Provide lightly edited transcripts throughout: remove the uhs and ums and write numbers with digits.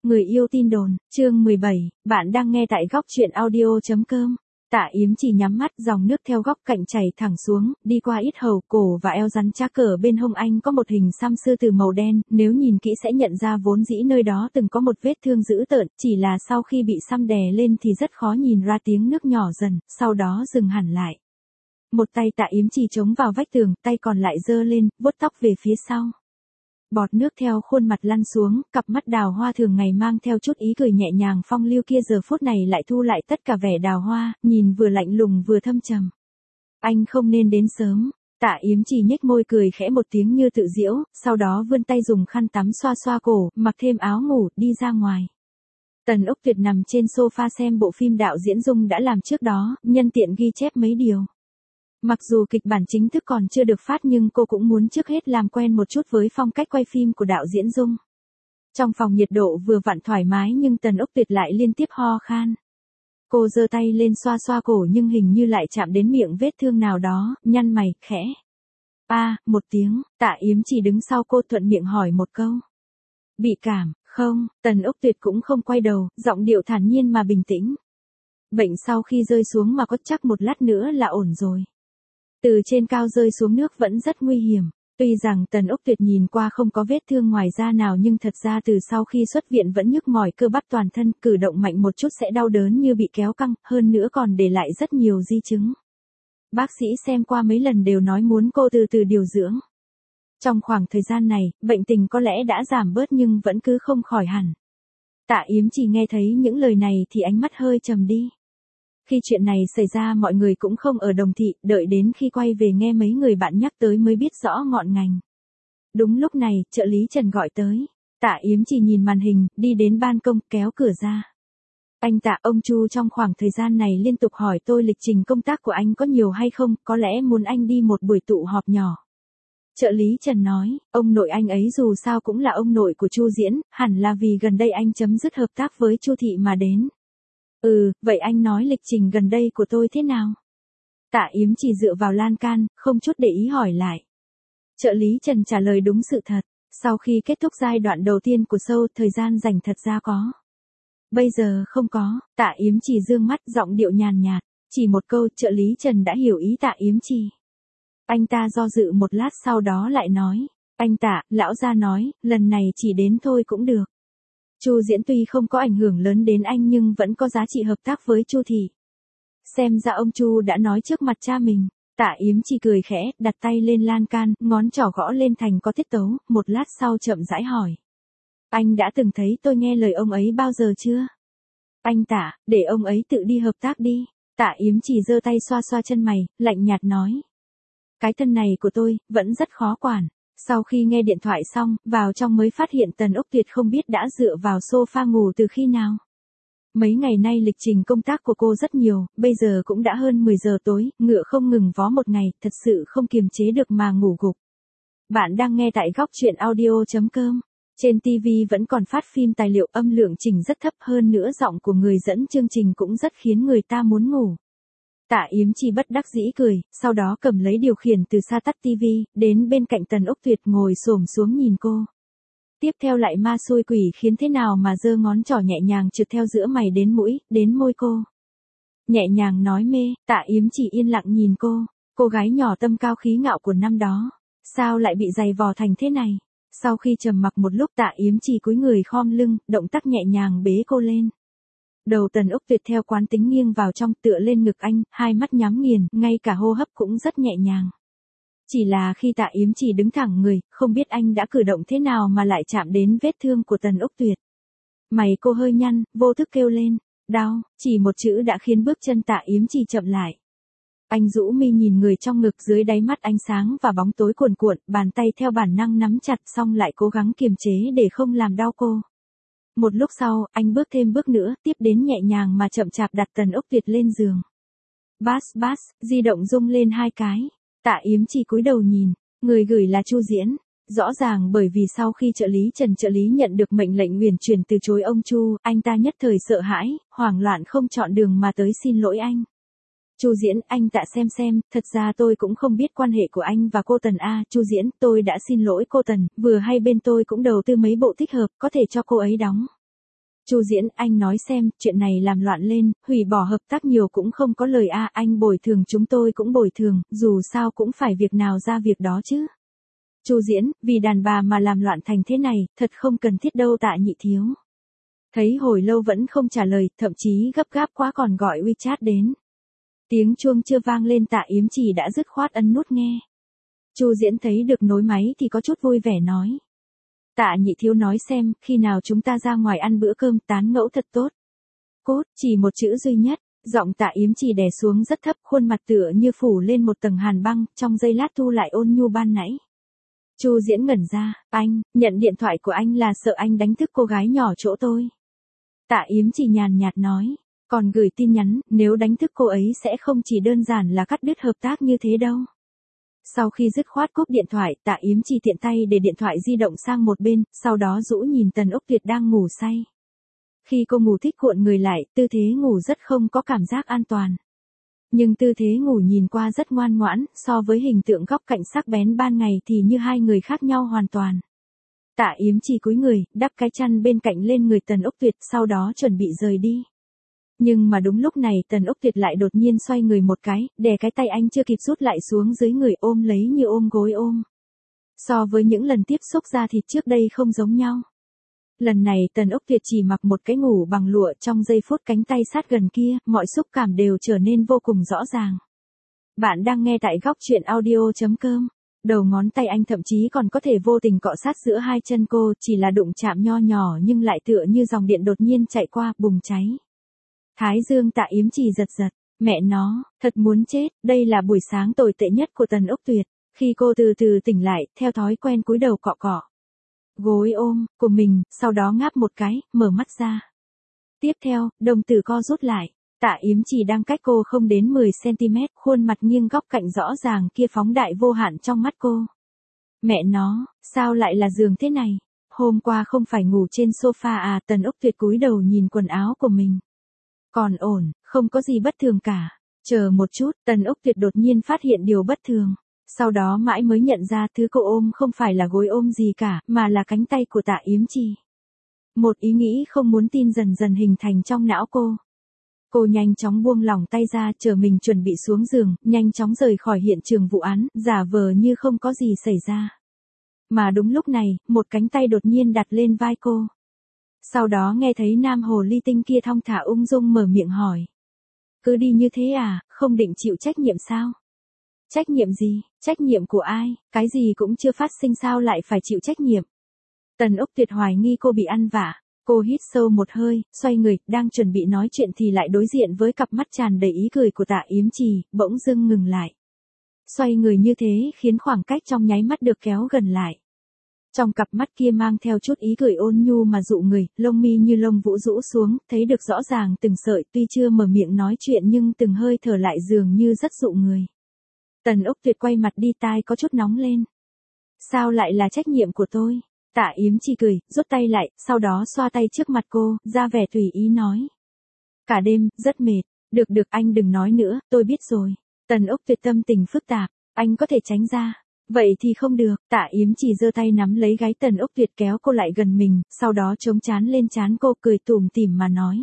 Người yêu tin đồn, chương 17, bạn đang nghe tại góc truyện audio.com. Tạ Yếm chỉ nhắm mắt, dòng nước theo góc cạnh chảy thẳng xuống, đi qua yết hầu, cổ và eo rắn chắc. Ở bên hông anh có một hình xăm sư tử màu đen, nếu nhìn kỹ sẽ nhận ra vốn dĩ nơi đó từng có một vết thương dữ tợn, chỉ là sau khi bị xăm đè lên thì rất khó nhìn ra. Tiếng nước nhỏ dần, sau đó dừng hẳn lại. Một tay Tạ Yếm chỉ chống vào vách tường, tay còn lại giơ lên, vuốt tóc về phía sau. Bọt nước theo khuôn mặt lăn xuống, cặp mắt đào hoa thường ngày mang theo chút ý cười nhẹ nhàng phong lưu kia giờ phút này lại thu lại tất cả vẻ đào hoa, nhìn vừa lạnh lùng vừa thâm trầm. Anh không nên đến sớm. Tạ Yếm chỉ nhếch môi cười khẽ một tiếng như tự giễu, sau đó vươn tay dùng khăn tắm xoa xoa cổ, mặc thêm áo ngủ, đi ra ngoài. Tần Úc Tuyệt nằm trên sofa xem bộ phim đạo diễn Dung đã làm trước đó, nhân tiện ghi chép mấy điều. Mặc dù kịch bản chính thức còn chưa được phát nhưng cô cũng muốn trước hết làm quen một chút với phong cách quay phim của đạo diễn Dung. Trong phòng nhiệt độ vừa vặn thoải mái nhưng Tần Úc Tuyệt lại liên tiếp ho khan. Cô giơ tay lên xoa xoa cổ nhưng hình như lại chạm đến miệng vết thương nào đó, nhăn mày, khẽ. Một tiếng, Tạ Yếm chỉ đứng sau cô thuận miệng hỏi một câu. Bị cảm, không? Tần Úc Tuyệt cũng không quay đầu, giọng điệu thản nhiên mà bình tĩnh. Bệnh sau khi rơi xuống mà có chắc một lát nữa là ổn rồi. Từ trên cao rơi xuống nước vẫn rất nguy hiểm. Tuy rằng Tần Úc Tuyệt nhìn qua không có vết thương ngoài da nào nhưng thật ra từ sau khi xuất viện vẫn nhức mỏi cơ bắp toàn thân, cử động mạnh một chút sẽ đau đớn như bị kéo căng, hơn nữa còn để lại rất nhiều di chứng. Bác sĩ xem qua mấy lần đều nói muốn cô từ từ điều dưỡng. Trong khoảng thời gian này, bệnh tình có lẽ đã giảm bớt nhưng vẫn cứ không khỏi hẳn. Tạ Yếm chỉ nghe thấy những lời này thì ánh mắt hơi trầm đi. Khi chuyện này xảy ra mọi người cũng không ở Đồng Thị, đợi đến khi quay về nghe mấy người bạn nhắc tới mới biết rõ ngọn ngành. Đúng lúc này, trợ lý Trần gọi tới. Tạ Yếm chỉ nhìn màn hình, đi đến ban công, kéo cửa ra. Anh Tạ, ông Chu trong khoảng thời gian này liên tục hỏi tôi lịch trình công tác của anh có nhiều hay không, có lẽ muốn anh đi một buổi tụ họp nhỏ. Trợ lý Trần nói, ông nội anh ấy dù sao cũng là ông nội của Chu Diễn, hẳn là vì gần đây anh chấm dứt hợp tác với Chu Thị mà đến. Vậy anh nói lịch trình gần đây của tôi thế nào? Tạ Yếm chỉ dựa vào lan can, không chút để ý hỏi lại. Trợ lý Trần trả lời đúng sự thật, sau khi kết thúc giai đoạn đầu tiên của show, thời gian dành thật ra có. Bây giờ không có. Tạ Yếm chỉ dương mắt, giọng điệu nhàn nhạt, chỉ một câu, trợ lý Trần đã hiểu ý Tạ Yếm chỉ. Anh ta do dự một lát sau đó lại nói, anh Tạ, lão gia nói, lần này chỉ đến thôi cũng được. Chu Diễn tuy không có ảnh hưởng lớn đến anh nhưng vẫn có giá trị hợp tác với Chu Thị. Xem ra ông Chu đã nói trước mặt cha mình. Tạ Yếm chỉ cười khẽ, đặt tay lên lan can, ngón trỏ gõ lên thành có tiết tấu, một lát sau chậm rãi hỏi. Anh đã từng thấy tôi nghe lời ông ấy bao giờ chưa? Anh Tạ, để ông ấy tự đi hợp tác đi. Tạ Yếm chỉ giơ tay xoa xoa chân mày, lạnh nhạt nói. Cái thân này của tôi, vẫn rất khó quản. Sau khi nghe điện thoại xong, vào trong mới phát hiện Tần Úc Tuyệt không biết đã dựa vào sofa ngủ từ khi nào. Mấy ngày nay lịch trình công tác của cô rất nhiều, bây giờ cũng đã hơn 10 giờ tối, ngựa không ngừng vó một ngày, thật sự không kiềm chế được mà ngủ gục. Bạn đang nghe tại góc truyện audio.com. Trên TV vẫn còn phát phim tài liệu, âm lượng chỉnh rất thấp, hơn nữa giọng của người dẫn chương trình cũng rất khiến người ta muốn ngủ. Tạ Yếm chỉ bất đắc dĩ cười, sau đó cầm lấy điều khiển từ xa tắt TV, đến bên cạnh Tần Úc Tuyệt ngồi xổm xuống nhìn cô. Tiếp theo lại ma xui quỷ khiến thế nào mà giơ ngón trỏ nhẹ nhàng trượt theo giữa mày đến mũi, đến môi cô. Nhẹ nhàng nói mê, Tạ Yếm chỉ yên lặng nhìn cô gái nhỏ tâm cao khí ngạo của năm đó. Sao lại bị dày vò thành thế này? Sau khi trầm mặc một lúc Tạ Yếm chỉ cúi người khom lưng, động tác nhẹ nhàng bế cô lên. Đầu Tần Úc Tuyệt theo quán tính nghiêng vào trong tựa lên ngực anh, hai mắt nhắm nghiền, ngay cả hô hấp cũng rất nhẹ nhàng. Chỉ là khi Tạ Yếm chỉ đứng thẳng người, không biết anh đã cử động thế nào mà lại chạm đến vết thương của Tần Úc Tuyệt. Mày cô hơi nhăn, vô thức kêu lên, đau, chỉ một chữ đã khiến bước chân Tạ Yếm chỉ chậm lại. Anh rũ mi nhìn người trong ngực, dưới đáy mắt ánh sáng và bóng tối cuồn cuộn, bàn tay theo bản năng nắm chặt xong lại cố gắng kiềm chế để không làm đau cô. Một lúc sau, anh bước thêm bước nữa, tiếp đến nhẹ nhàng mà chậm chạp đặt Tần Úc Tuyệt lên giường. Bass, di động rung lên 2 cái. Tạ Yếm chỉ cúi đầu nhìn, người gửi là Chu Diễn. Rõ ràng bởi vì sau khi trợ lý Trần nhận được mệnh lệnh huyền chuyển từ chối ông Chu, anh ta nhất thời sợ hãi, hoảng loạn không chọn đường mà tới xin lỗi anh. Chu Diễn, anh Tạ xem, thật ra tôi cũng không biết quan hệ của anh và cô Tần a. Chu Diễn, tôi đã xin lỗi cô Tần, vừa hay bên tôi cũng đầu tư mấy bộ thích hợp, có thể cho cô ấy đóng. Chu Diễn, anh nói xem, chuyện này làm loạn lên, hủy bỏ hợp tác nhiều cũng không có lời a, anh bồi thường chúng tôi cũng bồi thường, dù sao cũng phải việc nào ra việc đó chứ. Chu Diễn, vì đàn bà mà làm loạn thành thế này, thật không cần thiết đâu Tạ Nhị Thiếu. Thấy hồi lâu vẫn không trả lời, thậm chí gấp gáp quá còn gọi WeChat đến. Tiếng chuông chưa vang lên Tạ Yếm Trì đã dứt khoát ấn nút nghe. Chu Diễn thấy được nối máy thì có chút vui vẻ nói. Tạ Nhị Thiếu nói xem, khi nào chúng ta ra ngoài ăn bữa cơm tán ngẫu thật tốt. Cốt, chỉ một chữ duy nhất, giọng Tạ Yếm Trì đè xuống rất thấp, khuôn mặt tựa như phủ lên một tầng hàn băng, trong giây lát thu lại ôn nhu ban nãy. Chu Diễn ngẩn ra, anh, nhận điện thoại của anh là sợ anh đánh thức cô gái nhỏ chỗ tôi. Tạ Yếm Trì nhàn nhạt nói, còn gửi tin nhắn, nếu đánh thức cô ấy sẽ không chỉ đơn giản là cắt đứt hợp tác như thế đâu. Sau khi dứt khoát cúp điện thoại, Tạ Yếm Trì tiện tay để điện thoại di động sang một bên, sau đó rũ nhìn Tần Úc Tuyệt đang ngủ say. Khi cô ngủ thích cuộn người lại, tư thế ngủ rất không có cảm giác an toàn. Nhưng tư thế ngủ nhìn qua rất ngoan ngoãn, so với hình tượng góc cạnh sắc bén ban ngày thì như hai người khác nhau hoàn toàn. Tạ Yếm Trì cúi người, đắp cái chăn bên cạnh lên người Tần Úc Tuyệt, sau đó chuẩn bị rời đi. Nhưng mà đúng lúc này Tần Úc Tuyệt lại đột nhiên xoay người một cái, đè cái tay anh chưa kịp rút lại xuống dưới người ôm lấy như ôm gối ôm. So với những lần tiếp xúc da thịt trước đây không giống nhau. Lần này Tần Úc Tuyệt chỉ mặc một cái ngủ bằng lụa, trong giây phút cánh tay sát gần kia, mọi xúc cảm đều trở nên vô cùng rõ ràng. Bạn đang nghe tại góc truyện audio.com. Đầu ngón tay anh thậm chí còn có thể vô tình cọ sát giữa hai chân cô, chỉ là đụng chạm nho nhỏ nhưng lại tựa như dòng điện đột nhiên chạy qua, bùng cháy. Thái dương Tạ Yếm Trì giật giật, mẹ nó, thật muốn chết, đây là buổi sáng tồi tệ nhất của Tần Úc Tuyệt. Khi cô từ từ tỉnh lại, theo thói quen cúi đầu cọ cọ gối ôm của mình, sau đó ngáp một cái, mở mắt ra. Tiếp theo, đồng tử co rút lại, Tạ Yếm Trì đang cách cô không đến 10 cm, khuôn mặt nghiêng góc cạnh rõ ràng kia phóng đại vô hạn trong mắt cô. Mẹ nó, sao lại là giường thế này? Hôm qua không phải ngủ trên sofa à? Tần Úc Tuyệt cúi đầu nhìn quần áo của mình. Còn ổn, không có gì bất thường cả. Chờ một chút, Tần Úc Tuyệt đột nhiên phát hiện điều bất thường. Sau đó mãi mới nhận ra thứ cô ôm không phải là gối ôm gì cả, mà là cánh tay của Tạ Yếm Trì. Một ý nghĩ không muốn tin dần dần hình thành trong não cô. Cô nhanh chóng buông lỏng tay ra, chờ mình chuẩn bị xuống giường, nhanh chóng rời khỏi hiện trường vụ án, giả vờ như không có gì xảy ra. Mà đúng lúc này, một cánh tay đột nhiên đặt lên vai cô. Sau đó nghe thấy nam hồ ly tinh kia thong thả ung dung mở miệng hỏi. Cứ đi như thế à, không định chịu trách nhiệm sao? Trách nhiệm gì? Trách nhiệm của ai? Cái gì cũng chưa phát sinh sao lại phải chịu trách nhiệm? Tần Úc Tuyệt hoài nghi cô bị ăn vạ. Cô hít sâu một hơi, xoay người, đang chuẩn bị nói chuyện thì lại đối diện với cặp mắt tràn đầy ý cười của Tạ Yếm Trì, bỗng dưng ngừng lại. Xoay người như thế khiến khoảng cách trong nháy mắt được kéo gần lại. Trong cặp mắt kia mang theo chút ý cười ôn nhu mà dụ người, lông mi như lông vũ rũ xuống, thấy được rõ ràng từng sợi, tuy chưa mở miệng nói chuyện nhưng từng hơi thở lại dường như rất dụ người. Tần Úc Tuyệt quay mặt đi, tai có chút nóng lên. Sao lại là trách nhiệm của tôi? Tạ Yếm Trì cười, rút tay lại, sau đó xoa tay trước mặt cô, ra vẻ tùy ý nói. Cả đêm, rất mệt. Được anh đừng nói nữa, tôi biết rồi. Tần Úc Tuyệt tâm tình phức tạp, anh có thể tránh ra. Vậy thì không được. Tạ Yếm Trì giơ tay nắm lấy gáy Tần Úc Tuyệt kéo cô lại gần mình, sau đó chống trán lên trán cô, cười tủm tỉm mà nói.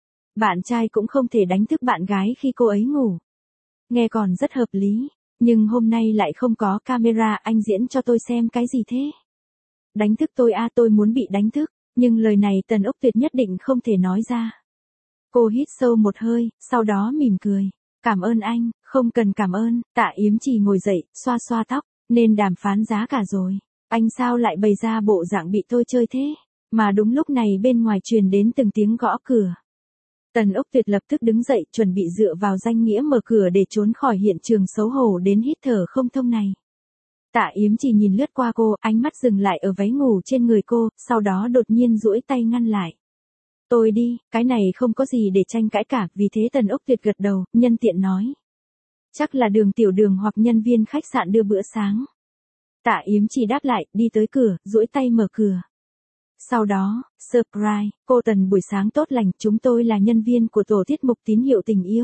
Bạn trai cũng không thể đánh thức bạn gái khi cô ấy ngủ. Nghe còn rất hợp lý, nhưng hôm nay lại không có camera, anh diễn cho tôi xem cái gì thế? Đánh thức tôi à? Tôi muốn bị đánh thức, nhưng lời này Tần Úc Tuyệt nhất định không thể nói ra. Cô hít sâu một hơi, sau đó mỉm cười. Cảm ơn anh, không cần cảm ơn. Tạ Yếm Trì ngồi dậy, xoa xoa tóc, nên đàm phán giá cả rồi. Anh sao lại bày ra bộ dạng bị tôi chơi thế? Mà đúng lúc này bên ngoài truyền đến từng tiếng gõ cửa. Tần Úc Tuyệt lập tức đứng dậy, chuẩn bị dựa vào danh nghĩa mở cửa để trốn khỏi hiện trường xấu hổ đến hít thở không thông này. Tạ Yếm Trì nhìn lướt qua cô, ánh mắt dừng lại ở váy ngủ trên người cô, sau đó đột nhiên duỗi tay ngăn lại. Tôi đi, cái này không có gì để tranh cãi cả, vì thế Tần Úc Tuyệt gật đầu, nhân tiện nói. Chắc là Đường tiểu Đường hoặc nhân viên khách sạn đưa bữa sáng. Tạ Yếm Trì đáp lại, đi tới cửa, duỗi tay mở cửa. Sau đó, surprise, cô Tần buổi sáng tốt lành, chúng tôi là nhân viên của tổ tiết mục Tín hiệu tình yêu.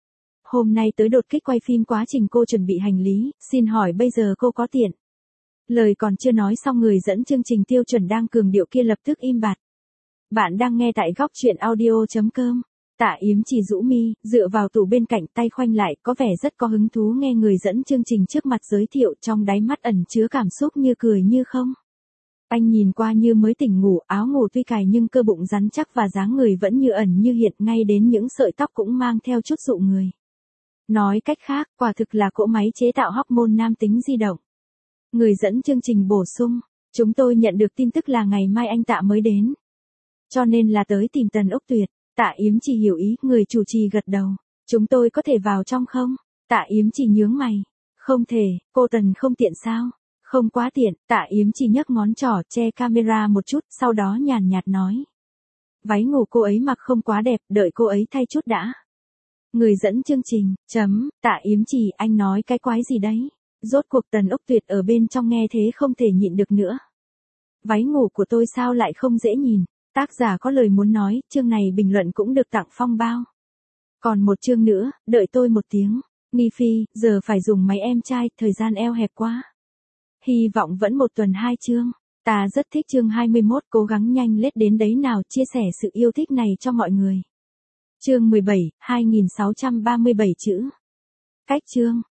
Hôm nay tới đột kích quay phim, quá trình cô chuẩn bị hành lý, xin hỏi bây giờ cô có tiện? Lời còn chưa nói xong, người dẫn chương trình tiêu chuẩn đang cường điệu kia lập tức im bặt. Bạn đang nghe tại góc chuyện audio.com. Tạ Yếm chỉ rũ mi, dựa vào tủ bên cạnh tay khoanh lại, có vẻ rất có hứng thú nghe người dẫn chương trình trước mặt giới thiệu, trong đáy mắt ẩn chứa cảm xúc như cười như không. Anh nhìn qua như mới tỉnh ngủ, áo ngủ tuy cài nhưng cơ bụng rắn chắc và dáng người vẫn như ẩn như hiện, ngay đến những sợi tóc cũng mang theo chút dụ người. Nói cách khác, quả thực là cỗ máy chế tạo hormone nam tính di động. Người dẫn chương trình bổ sung, chúng tôi nhận được tin tức là ngày mai anh Tạ mới đến. Cho nên là tới tìm Tần Ốc Tuyệt. Tạ Yếm chỉ hiểu ý, người chủ trì gật đầu. Chúng tôi có thể vào trong không? Tạ Yếm chỉ nhướng mày. Không thể, cô Tần không tiện sao? Không quá tiện, Tạ Yếm chỉ nhấc ngón trỏ che camera một chút, sau đó nhàn nhạt nói. Váy ngủ cô ấy mặc không quá đẹp, đợi cô ấy thay chút đã. Người dẫn chương trình, Tạ Yếm chỉ, anh nói cái quái gì đấy? Rốt cuộc Tần Ốc Tuyệt ở bên trong nghe thế không thể nhịn được nữa. Váy ngủ của tôi sao lại không dễ nhìn? Tác giả có lời muốn nói, chương này bình luận cũng được tặng phong bao. Còn một chương nữa, đợi tôi một tiếng. Nghi Phi, giờ phải dùng máy em trai, thời gian eo hẹp quá. Hy vọng vẫn một tuần 2 chương. Ta rất thích chương 21, cố gắng nhanh lết đến đấy nào, chia sẻ sự yêu thích này cho mọi người. Chương 17, 2637 chữ. Cách chương.